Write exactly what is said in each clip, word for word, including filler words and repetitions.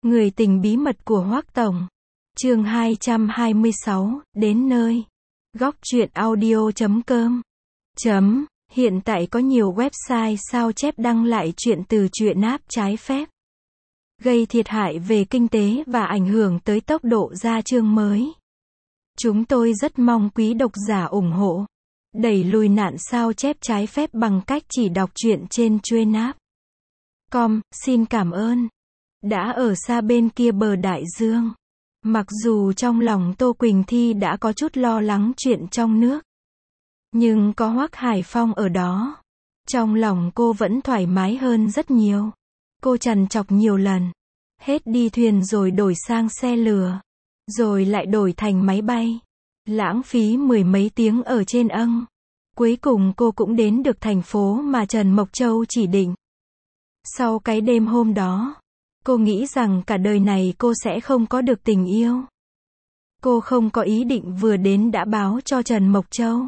Người tình bí mật của Hoắc Tổng. Chương hai trăm hai mươi sáu, đến nơi. Góc truyện audio chấm com. Chấm. Hiện tại có nhiều website sao chép đăng lại chuyện từ truyện app trái phép, gây thiệt hại về kinh tế và ảnh hưởng tới tốc độ ra chương mới. Chúng tôi rất mong quý độc giả ủng hộ, đẩy lùi nạn sao chép trái phép bằng cách chỉ đọc truyện trên truyện app. Com, xin cảm ơn. Đã ở xa bên kia bờ đại dương. Mặc dù trong lòng Tô Quỳnh Thi đã có chút lo lắng chuyện trong nước, nhưng có Hoắc Hải Phong ở đó, trong lòng cô vẫn thoải mái hơn rất nhiều. Cô trằn trọc nhiều lần, hết đi thuyền rồi đổi sang xe lửa, rồi lại đổi thành máy bay, lãng phí mười mấy tiếng ở trên âng. Cuối cùng cô cũng đến được thành phố mà Trần Mộc Châu chỉ định. Sau cái đêm hôm đó, cô nghĩ rằng cả đời này cô sẽ không có được tình yêu. Cô không có ý định vừa đến đã báo cho Trần Mộc Châu.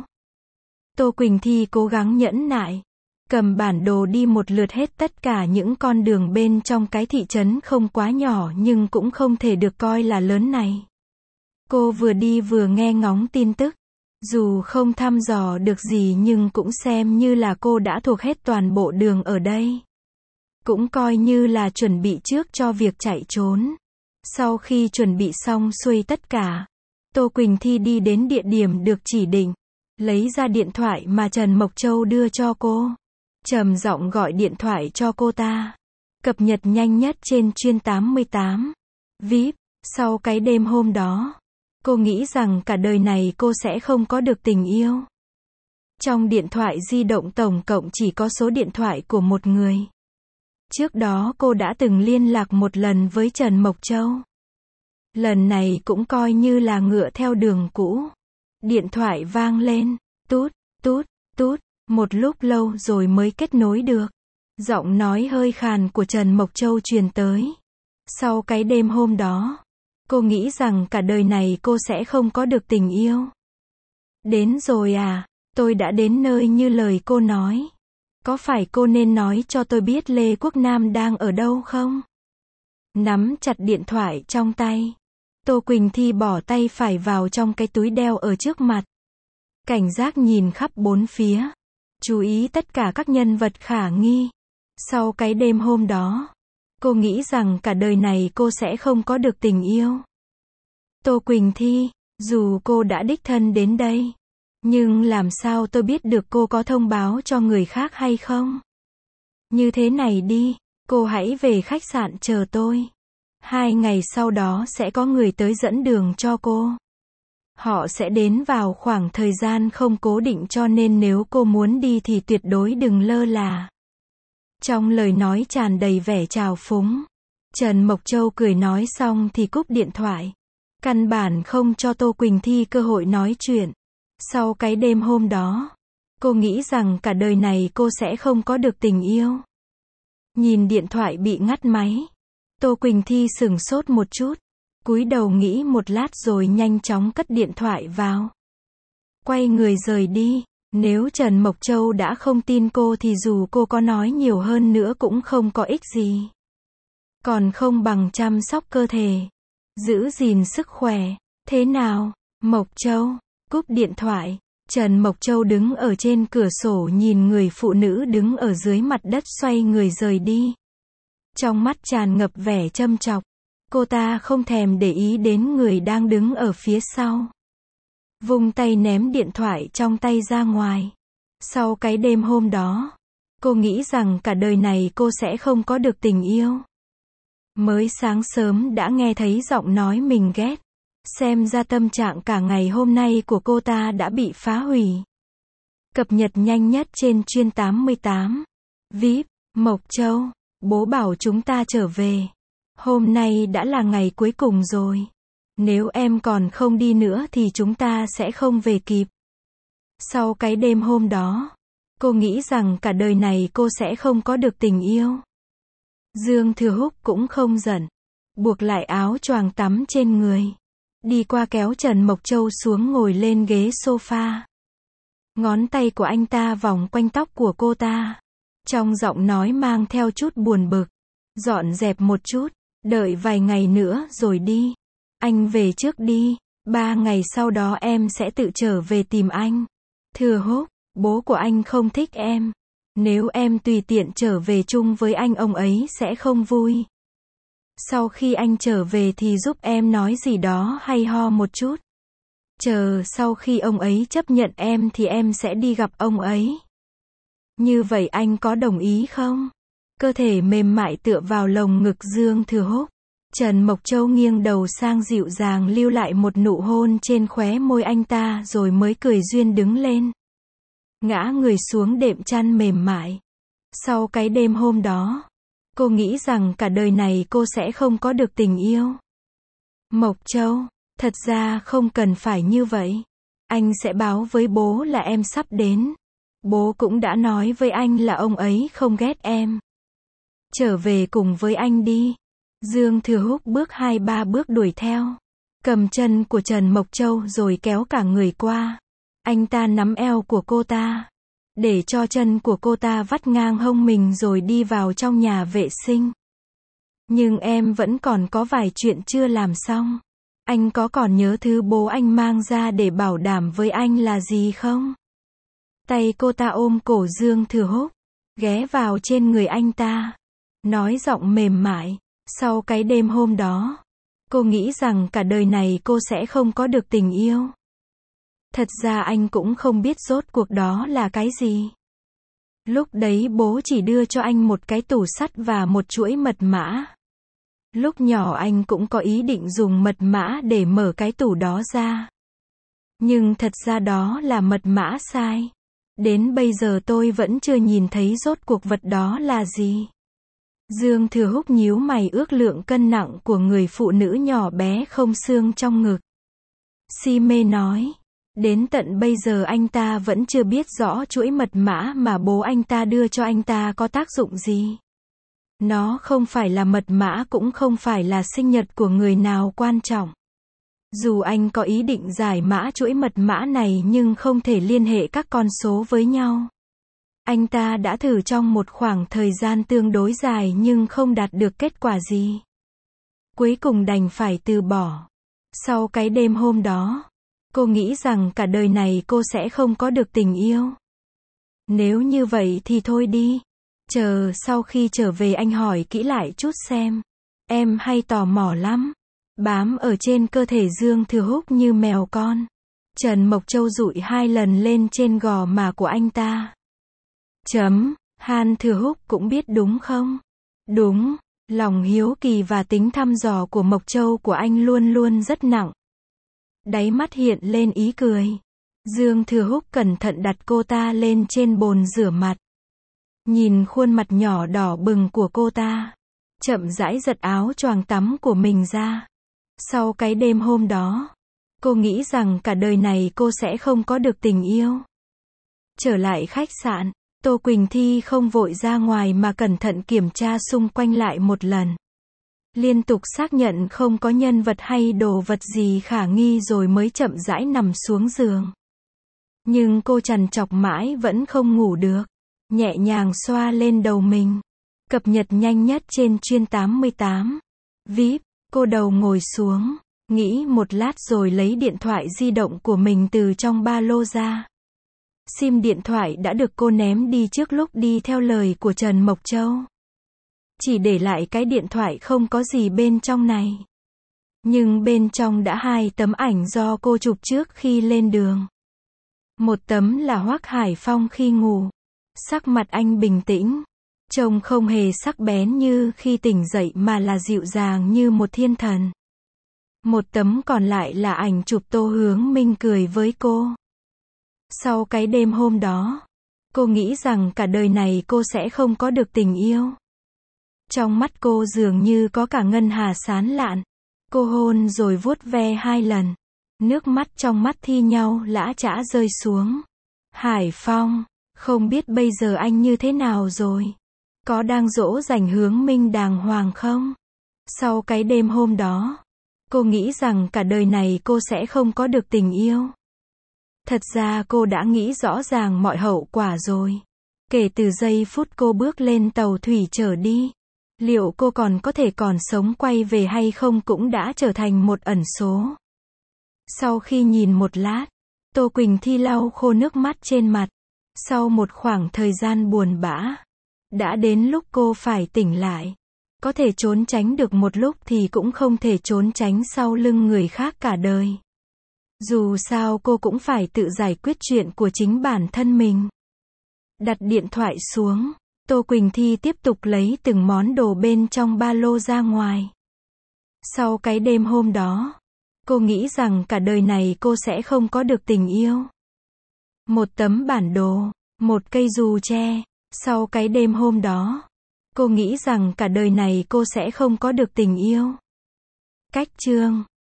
Tô Quỳnh Thi cố gắng nhẫn nại, cầm bản đồ đi một lượt hết tất cả những con đường bên trong cái thị trấn không quá nhỏ nhưng cũng không thể được coi là lớn này. Cô vừa đi vừa nghe ngóng tin tức. Dù không thăm dò được gì nhưng cũng xem như là cô đã thuộc hết toàn bộ đường ở đây. Cũng coi như là chuẩn bị trước cho việc chạy trốn. Sau khi chuẩn bị xong xuôi tất cả, Tô Quỳnh Thi đi đến địa điểm được chỉ định, lấy ra điện thoại mà Trần Mộc Châu đưa cho cô, trầm giọng gọi điện thoại cho cô ta. Cập nhật nhanh nhất trên chuyên tám mươi tám vê i pê. Sau cái đêm hôm đó, cô nghĩ rằng cả đời này cô sẽ không có được tình yêu. Trong điện thoại di động tổng cộng chỉ có số điện thoại của một người. Trước đó cô đã từng liên lạc một lần với Trần Mộc Châu. Lần này cũng coi như là ngựa theo đường cũ. Điện thoại vang lên, tút, tút, tút, một lúc lâu rồi mới kết nối được. Giọng nói hơi khàn của Trần Mộc Châu truyền tới. Sau cái đêm hôm đó, cô nghĩ rằng cả đời này cô sẽ không có được tình yêu. Đến rồi à, tôi đã đến nơi như lời cô nói. Có phải cô nên nói cho tôi biết Lê Quốc Nam đang ở đâu không? Nắm chặt điện thoại trong tay, Tô Quỳnh Thi bỏ tay phải vào trong cái túi đeo ở trước mặt. Cảnh giác nhìn khắp bốn phía, chú ý tất cả các nhân vật khả nghi. Sau cái đêm hôm đó, cô nghĩ rằng cả đời này cô sẽ không có được tình yêu. Tô Quỳnh Thi, dù cô đã đích thân đến đây, nhưng làm sao tôi biết được cô có thông báo cho người khác hay không? Như thế này đi, cô hãy về khách sạn chờ tôi. Hai ngày sau đó sẽ có người tới dẫn đường cho cô. Họ sẽ đến vào khoảng thời gian không cố định cho nên nếu cô muốn đi thì tuyệt đối đừng lơ là. Trong lời nói tràn đầy vẻ trào phúng, Trần Mộc Châu cười nói xong thì cúp điện thoại. Căn bản không cho Tô Quỳnh Thi cơ hội nói chuyện. Sau cái đêm hôm đó, cô nghĩ rằng cả đời này cô sẽ không có được tình yêu. Nhìn điện thoại bị ngắt máy, Tô Quỳnh Thi sửng sốt một chút, cúi đầu nghĩ một lát rồi nhanh chóng cất điện thoại vào. Quay người rời đi. Nếu Trần Mộc Châu đã không tin cô thì dù cô có nói nhiều hơn nữa cũng không có ích gì. Còn không bằng chăm sóc cơ thể, giữ gìn sức khỏe. Thế nào, Mộc Châu? Cúp điện thoại, Trần Mộc Châu đứng ở trên cửa sổ nhìn người phụ nữ đứng ở dưới mặt đất xoay người rời đi. Trong mắt tràn ngập vẻ châm chọc, cô ta không thèm để ý đến người đang đứng ở phía sau. Vung tay ném điện thoại trong tay ra ngoài. Sau cái đêm hôm đó, cô nghĩ rằng cả đời này cô sẽ không có được tình yêu. Mới sáng sớm đã nghe thấy giọng nói mình ghét. Xem ra tâm trạng cả ngày hôm nay của cô ta đã bị phá hủy. Cập nhật nhanh nhất trên chuyên tám mươi tám vê i pê. Mộc Châu, bố bảo chúng ta trở về. Hôm nay đã là ngày cuối cùng rồi. Nếu em còn không đi nữa thì chúng ta sẽ không về kịp. Sau cái đêm hôm đó, cô nghĩ rằng cả đời này cô sẽ không có được tình yêu. Dương Thừa Húc cũng không giận, buộc lại áo choàng tắm trên người, đi qua kéo Trần Mộc Châu xuống ngồi lên ghế sofa. Ngón tay của anh ta vòng quanh tóc của cô ta, trong giọng nói mang theo chút buồn bực. Dọn dẹp một chút, Đợi vài ngày nữa rồi đi. Anh về trước đi. Ba ngày sau đó em sẽ tự trở về tìm anh. Thưa Húc, bố của anh không thích em. Nếu em tùy tiện trở về chung với anh, ông ấy sẽ không vui. Sau khi anh trở về thì giúp em nói gì đó hay ho một chút. Chờ sau khi ông ấy chấp nhận em thì em sẽ đi gặp ông ấy. Như vậy anh có đồng ý không? Cơ thể mềm mại tựa vào lồng ngực Dương Thừa Húc. Trần Mộc Châu nghiêng đầu sang dịu dàng lưu lại một nụ hôn trên khóe môi anh ta rồi mới cười duyên đứng lên. Ngã người xuống đệm chăn mềm mại. Sau cái đêm hôm đó, cô nghĩ rằng cả đời này cô sẽ không có được tình yêu. Mộc Châu, thật ra không cần phải như vậy. Anh sẽ báo với bố là em sắp đến. Bố cũng đã nói với anh là ông ấy không ghét em. Trở về cùng với anh đi. Dương Thừa Húc bước hai ba bước đuổi theo. Cầm chân của Trần Mộc Châu rồi kéo cả người qua. Anh ta nắm eo của cô ta. Để cho chân của cô ta vắt ngang hông mình rồi đi vào trong nhà vệ sinh. Nhưng em vẫn còn có vài chuyện chưa làm xong. Anh có còn nhớ thứ bố anh mang ra để bảo đảm với anh là gì không? Tay cô ta ôm cổ Dương Thừa Húc, ghé vào trên người anh ta. Nói giọng mềm mại, sau cái đêm hôm đó, cô nghĩ rằng cả đời này cô sẽ không có được tình yêu. Thật ra anh cũng không biết rốt cuộc đó là cái gì. Lúc đấy bố chỉ đưa cho anh một cái tủ sắt và một chuỗi mật mã. Lúc nhỏ anh cũng có ý định dùng mật mã để mở cái tủ đó ra. Nhưng thật ra đó là mật mã sai. Đến bây giờ tôi vẫn chưa nhìn thấy rốt cuộc vật đó là gì. Dương Thừa Húc nhíu mày ước lượng cân nặng của người phụ nữ nhỏ bé không xương trong ngực. Si mê nói. Đến tận bây giờ anh ta vẫn chưa biết rõ chuỗi mật mã mà bố anh ta đưa cho anh ta có tác dụng gì. Nó không phải là mật mã cũng không phải là sinh nhật của người nào quan trọng. Dù anh có ý định giải mã chuỗi mật mã này nhưng không thể liên hệ các con số với nhau. Anh ta đã thử trong một khoảng thời gian tương đối dài nhưng không đạt được kết quả gì. Cuối cùng đành phải từ bỏ. Sau cái đêm hôm đó, cô nghĩ rằng cả đời này cô sẽ không có được tình yêu. Nếu như vậy thì thôi đi. Chờ sau khi trở về anh hỏi kỹ lại chút xem. Em hay tò mò lắm. Bám ở trên cơ thể Dương Thừa Húc như mèo con. Trần Mộc Châu dụi hai lần lên trên gò má của anh ta. Chấm, Han Thừa Húc cũng biết đúng không? Đúng, lòng hiếu kỳ và tính thăm dò của Mộc Châu của anh luôn luôn rất nặng. Đáy mắt hiện lên ý cười. Dương Thừa Húc cẩn thận đặt cô ta lên trên bồn rửa mặt. Nhìn khuôn mặt nhỏ đỏ bừng của cô ta. Chậm rãi giật áo choàng tắm của mình ra. Sau cái đêm hôm đó, cô nghĩ rằng cả đời này cô sẽ không có được tình yêu. Trở lại khách sạn, Tô Quỳnh Thi không vội ra ngoài mà cẩn thận kiểm tra xung quanh lại một lần. Liên tục xác nhận không có nhân vật hay đồ vật gì khả nghi rồi mới chậm rãi nằm xuống giường. Nhưng cô trằn trọc mãi vẫn không ngủ được. Nhẹ nhàng xoa lên đầu mình. Cập nhật nhanh nhất trên chuyên tám mươi tám. vê i pê, cô đầu ngồi xuống, nghĩ một lát rồi lấy điện thoại di động của mình từ trong ba lô ra. Sim điện thoại đã được cô ném đi trước lúc đi theo lời của Trần Mộc Châu. Chỉ để lại cái điện thoại không có gì bên trong này. Nhưng bên trong đã hai tấm ảnh do cô chụp trước khi lên đường. Một tấm là Hoắc Hải Phong khi ngủ. Sắc mặt anh bình tĩnh. Trông không hề sắc bén như khi tỉnh dậy mà là dịu dàng như một thiên thần. Một tấm còn lại là ảnh chụp Tô Hướng Minh cười với cô. Sau cái đêm hôm đó, cô nghĩ rằng cả đời này cô sẽ không có được tình yêu. Trong mắt cô dường như có cả ngân hà sán lạn. Cô hôn rồi vuốt ve hai lần. Nước mắt trong mắt thi nhau lã chã rơi xuống. Hải Phong, không biết bây giờ anh như thế nào rồi? Có đang dỗ dành Hướng Minh đàng hoàng không? Sau cái đêm hôm đó, cô nghĩ rằng cả đời này cô sẽ không có được tình yêu. Thật ra cô đã nghĩ rõ ràng mọi hậu quả rồi. Kể từ giây phút cô bước lên tàu thủy trở đi, Liệu cô còn có thể còn sống quay về hay không cũng đã trở thành một ẩn số. Sau khi nhìn một lát, Tô Quỳnh Thi lau khô nước mắt trên mặt. Sau một khoảng thời gian buồn bã, đã đến lúc cô phải tỉnh lại. Có thể trốn tránh được một lúc thì cũng không thể trốn tránh sau lưng người khác cả đời. Dù sao cô cũng phải tự giải quyết chuyện của chính bản thân mình. Đặt điện thoại xuống, Tô Quỳnh Thi tiếp tục lấy từng món đồ bên trong ba lô ra ngoài. Sau cái đêm hôm đó, cô nghĩ rằng cả đời này cô sẽ không có được tình yêu. Một tấm bản đồ, một cây dù tre. Sau cái đêm hôm đó, cô nghĩ rằng cả đời này cô sẽ không có được tình yêu. Cách chương